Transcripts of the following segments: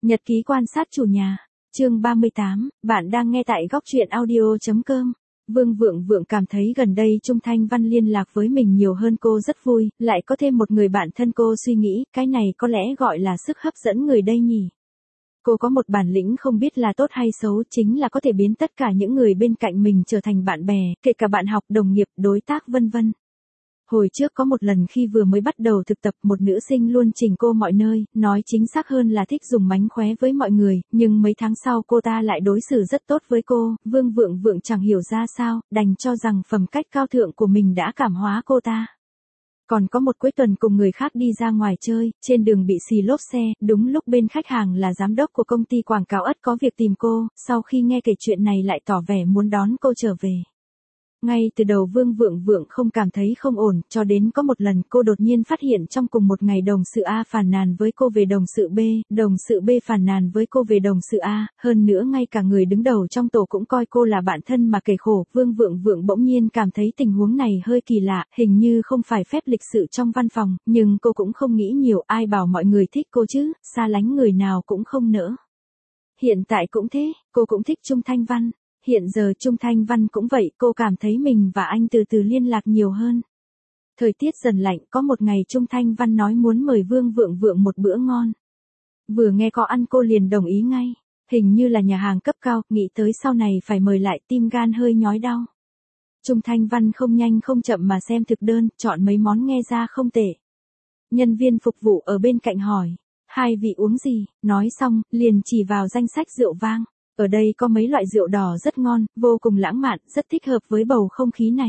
Nhật ký quan sát chủ nhà, chương 38, bạn đang nghe tại góc truyện audio.com. Vương Vượng Vượng cảm thấy gần đây Trung Thanh Văn liên lạc với mình nhiều hơn cô rất vui, lại có thêm một người bạn thân cô suy nghĩ, cái này có lẽ gọi là sức hấp dẫn người đây nhỉ. Cô có một bản lĩnh không biết là tốt hay xấu, chính là có thể biến tất cả những người bên cạnh mình trở thành bạn bè, kể cả bạn học, đồng nghiệp, đối tác vân vân. Hồi trước có một lần khi vừa mới bắt đầu thực tập, một nữ sinh luôn chỉnh cô mọi nơi, nói chính xác hơn là thích dùng mánh khóe với mọi người, nhưng mấy tháng sau cô ta lại đối xử rất tốt với cô. Vương Vượng Vượng chẳng hiểu ra sao, đành cho rằng phẩm cách cao thượng của mình đã cảm hóa cô ta. Còn có một cuối tuần cùng người khác đi ra ngoài chơi, trên đường bị xì lốp xe, đúng lúc bên khách hàng là giám đốc của công ty quảng cáo ất có việc tìm cô, sau khi nghe kể chuyện này lại tỏ vẻ muốn đón cô trở về. Ngay từ đầu Vương Vượng Vượng không cảm thấy không ổn, cho đến có một lần cô đột nhiên phát hiện trong cùng một ngày đồng sự A phàn nàn với cô về đồng sự B, đồng sự B phàn nàn với cô về đồng sự A, hơn nữa ngay cả người đứng đầu trong tổ cũng coi cô là bạn thân mà kể khổ. Vương Vượng Vượng bỗng nhiên cảm thấy tình huống này hơi kỳ lạ, hình như không phải phép lịch sự trong văn phòng, nhưng cô cũng không nghĩ nhiều, ai bảo mọi người thích cô chứ, xa lánh người nào cũng không nỡ. Hiện tại cũng thế, cô cũng thích Trung Thanh Văn. Hiện giờ Trung Thanh Văn cũng vậy, cô cảm thấy mình và anh từ từ liên lạc nhiều hơn. Thời tiết dần lạnh, có một ngày Trung Thanh Văn nói muốn mời Vương Vượng Vượng một bữa ngon. Vừa nghe có ăn cô liền đồng ý ngay, hình như là nhà hàng cấp cao, nghĩ tới sau này phải mời lại tim gan hơi nhói đau. Trung Thanh Văn không nhanh không chậm mà xem thực đơn, chọn mấy món nghe ra không tệ. Nhân viên phục vụ ở bên cạnh hỏi, hai vị uống gì, nói xong, liền chỉ vào danh sách rượu vang. Ở đây có mấy loại rượu đỏ rất ngon, vô cùng lãng mạn, rất thích hợp với bầu không khí này.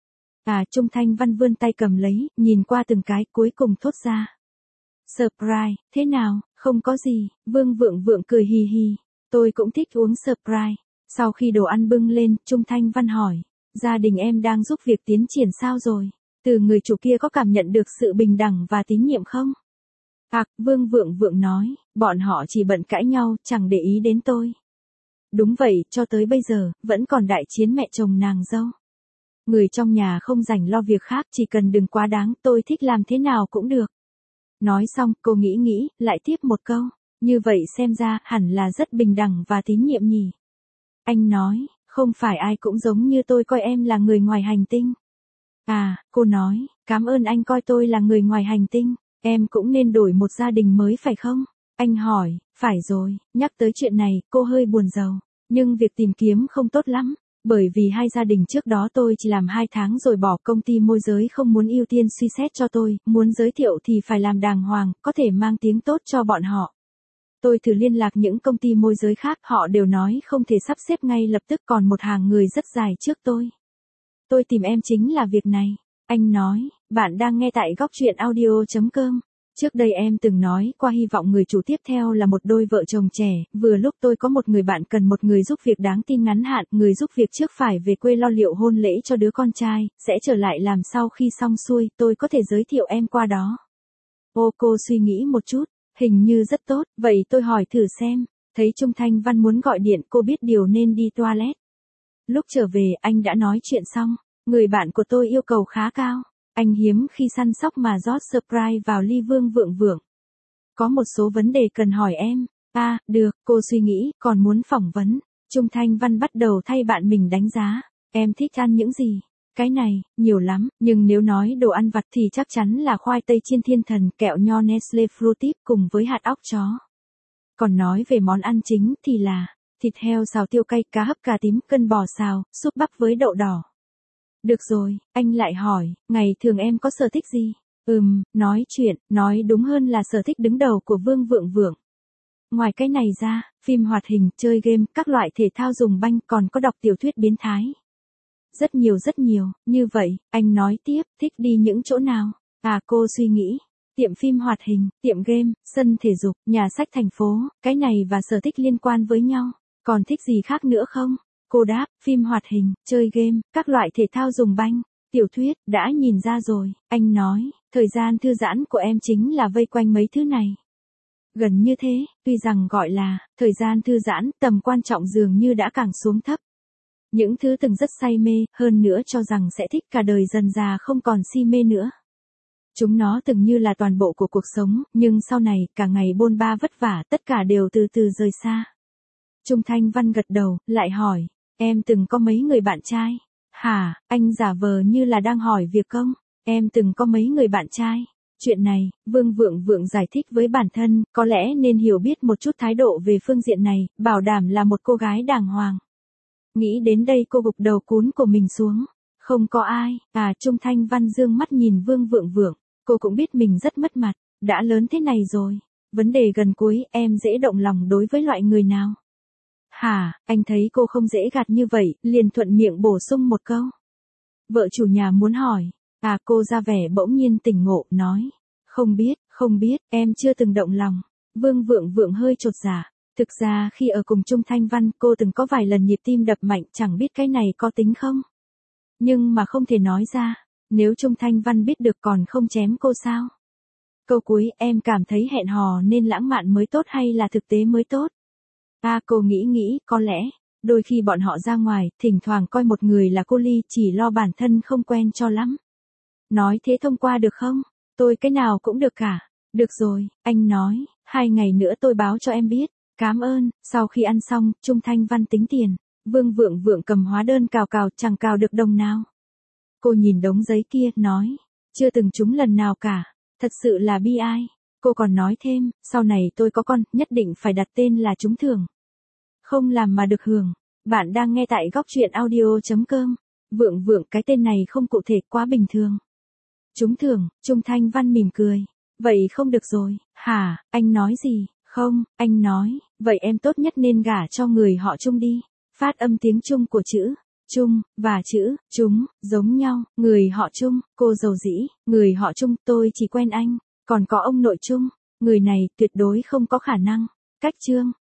Trung Thanh Văn vươn tay cầm lấy, nhìn qua từng cái, cuối cùng thốt ra. Surprise, thế nào, không có gì, Vương Vượng Vượng cười hì hì, tôi cũng thích uống surprise. Sau khi đồ ăn bưng lên, Trung Thanh Văn hỏi, gia đình em đang giúp việc tiến triển sao rồi? Từ người chủ kia có cảm nhận được sự bình đẳng và tín nhiệm không? Vương Vượng Vượng nói, bọn họ chỉ bận cãi nhau, chẳng để ý đến tôi. Đúng vậy, cho tới bây giờ, vẫn còn đại chiến mẹ chồng nàng dâu. Người trong nhà không rảnh lo việc khác, chỉ cần đừng quá đáng, tôi thích làm thế nào cũng được. Nói xong, cô nghĩ, lại tiếp một câu, như vậy xem ra, hẳn là rất bình đẳng và tín nhiệm nhỉ. Anh nói, không phải ai cũng giống như tôi coi em là người ngoài hành tinh. Cô nói, cảm ơn anh coi tôi là người ngoài hành tinh, em cũng nên đổi một gia đình mới phải không? Anh hỏi, phải rồi, nhắc tới chuyện này, cô hơi buồn rầu, nhưng việc tìm kiếm không tốt lắm, bởi vì hai gia đình trước đó tôi chỉ làm 2 tháng rồi bỏ, công ty môi giới không muốn ưu tiên suy xét cho tôi, muốn giới thiệu thì phải làm đàng hoàng, có thể mang tiếng tốt cho bọn họ. Tôi thử liên lạc những công ty môi giới khác, họ đều nói không thể sắp xếp ngay lập tức, còn một hàng người rất dài trước tôi. Tôi tìm em chính là việc này. Anh nói, bạn đang nghe tại góc truyện audio.com. Trước đây em từng nói qua hy vọng người chủ tiếp theo là một đôi vợ chồng trẻ, vừa lúc tôi có một người bạn cần một người giúp việc đáng tin ngắn hạn, người giúp việc trước phải về quê lo liệu hôn lễ cho đứa con trai, sẽ trở lại làm sau khi xong xuôi, tôi có thể giới thiệu em qua đó. Cô suy nghĩ một chút, hình như rất tốt, vậy tôi hỏi thử xem, thấy Trung Thanh Văn muốn gọi điện, cô biết điều nên đi toilet. Lúc trở về, anh đã nói chuyện xong, người bạn của tôi yêu cầu khá cao. Anh hiếm khi săn sóc mà rót surprise vào ly Vương Vượng Vượng. Có một số vấn đề cần hỏi em. Được, cô suy nghĩ, còn muốn phỏng vấn. Trung Thanh Văn bắt đầu thay bạn mình đánh giá. Em thích ăn những gì? Cái này, nhiều lắm, nhưng nếu nói đồ ăn vặt thì chắc chắn là khoai tây chiên thiên thần, kẹo nho Nestle Fruity cùng với hạt óc chó. Còn nói về món ăn chính thì là thịt heo xào tiêu cay, cá hấp cà tím, cân bò xào, súp bắp với đậu đỏ. Được rồi, anh lại hỏi, ngày thường em có sở thích gì? Nói chuyện, nói đúng hơn là sở thích đứng đầu của Vương Vượng Vượng. Ngoài cái này ra, phim hoạt hình, chơi game, các loại thể thao dùng banh, còn có đọc tiểu thuyết biến thái. Rất nhiều, như vậy, anh nói tiếp, thích đi những chỗ nào? Cô suy nghĩ, tiệm phim hoạt hình, tiệm game, sân thể dục, nhà sách thành phố, cái này và sở thích liên quan với nhau. Còn thích gì khác nữa không? Cô đáp, phim hoạt hình, chơi game, các loại thể thao dùng banh, tiểu thuyết, đã nhìn ra rồi. Anh nói, thời gian thư giãn của em chính là vây quanh mấy thứ này. Gần như thế, tuy rằng gọi là thời gian thư giãn, tầm quan trọng dường như đã càng xuống thấp. Những thứ từng rất say mê, hơn nữa cho rằng sẽ thích cả đời dần già không còn si mê nữa. Chúng nó từng như là toàn bộ của cuộc sống, nhưng sau này, cả ngày bôn ba vất vả, tất cả đều từ từ rời xa. Trung Thanh Văn gật đầu, lại hỏi, em từng có mấy người bạn trai? Hả, anh giả vờ như là đang hỏi việc công, em từng có mấy người bạn trai? Chuyện này, Vương Vượng Vượng giải thích với bản thân, có lẽ nên hiểu biết một chút thái độ về phương diện này, bảo đảm là một cô gái đàng hoàng. Nghĩ đến đây cô gục đầu cún của mình xuống. Không có ai, Trung Thanh Văn dương mắt nhìn Vương Vượng Vượng, cô cũng biết mình rất mất mặt, đã lớn thế này rồi. Vấn đề gần cuối, em dễ động lòng đối với loại người nào? Hả, anh thấy cô không dễ gạt như vậy, liền thuận miệng bổ sung một câu. Vợ chủ nhà muốn hỏi, cô ra vẻ bỗng nhiên tỉnh ngộ, nói. Không biết, em chưa từng động lòng. Vương Vượng Vượng hơi chột dạ. Thực ra khi ở cùng Trung Thanh Văn, cô từng có vài lần nhịp tim đập mạnh, chẳng biết cái này có tính không? Nhưng mà không thể nói ra, nếu Trung Thanh Văn biết được còn không chém cô sao? Câu cuối, em cảm thấy hẹn hò nên lãng mạn mới tốt hay là thực tế mới tốt? Cô nghĩ, có lẽ, đôi khi bọn họ ra ngoài, thỉnh thoảng coi một người là cô ly, chỉ lo bản thân không quen cho lắm. Nói thế thông qua được không? Tôi cái nào cũng được cả. Được rồi, anh nói, 2 ngày nữa tôi báo cho em biết. Cảm ơn. Sau khi ăn xong, Trung Thanh Văn tính tiền. Vương Vượng Vượng cầm hóa đơn cào chẳng cào được đồng nào. Cô nhìn đống giấy kia, nói, chưa từng trúng lần nào cả. Thật sự là bi ai. Cô còn nói thêm, sau này tôi có con, nhất định phải đặt tên là trúng thưởng. Không làm mà được hưởng. Bạn đang nghe tại góc truyện audio.com. Vượng Vượng, cái tên này không cụ thể, quá bình thường. Trúng thưởng, Trung Thanh Văn mỉm cười. Vậy không được rồi. Hả, anh nói gì? Không, anh nói, vậy em tốt nhất nên gả cho người họ Trung đi. Phát âm tiếng Trung của chữ Trung và chữ Chúng giống nhau. Người họ Trung, cô dầu dĩ, người họ Trung, tôi chỉ quen anh. Còn có ông nội Trung, người này tuyệt đối không có khả năng. Cách chương